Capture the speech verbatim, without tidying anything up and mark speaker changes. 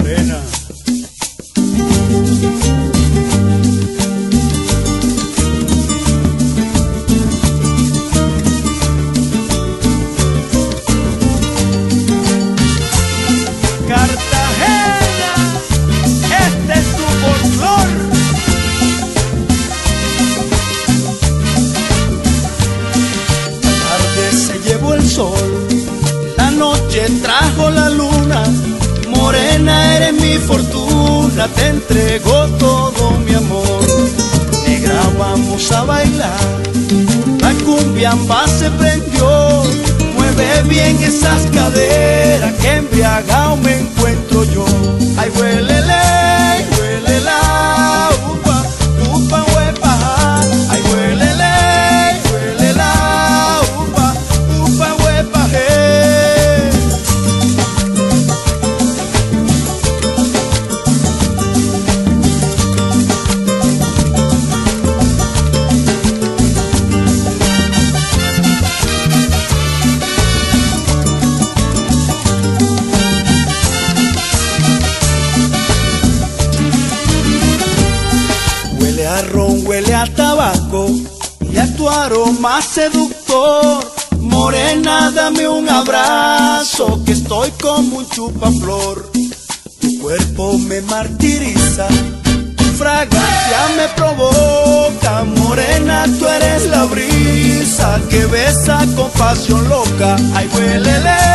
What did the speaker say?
Speaker 1: buena. Cartagena, este es tu folclor. La tarde se llevó el sol, la noche trajo la luna. Morena, eres mi fortuna, te entrego todo mi amor. Negra, vamos a bailar, la cumbia amba se prendió. Mueve bien esas caderas, que embriagado me encuentro yo. Ay, huélele, huele la upa, upa, huepa. Ay, huélele, huele la upa, upa, huepa, hey. Huele a ron, huele a tabaco y a tu aroma seductor. Morena, dame un abrazo, que estoy como un chupaflor. Tu cuerpo me martiriza, tu fragancia me provoca. Morena, tú eres la brisa que besa con pasión loca. Ay, huélele.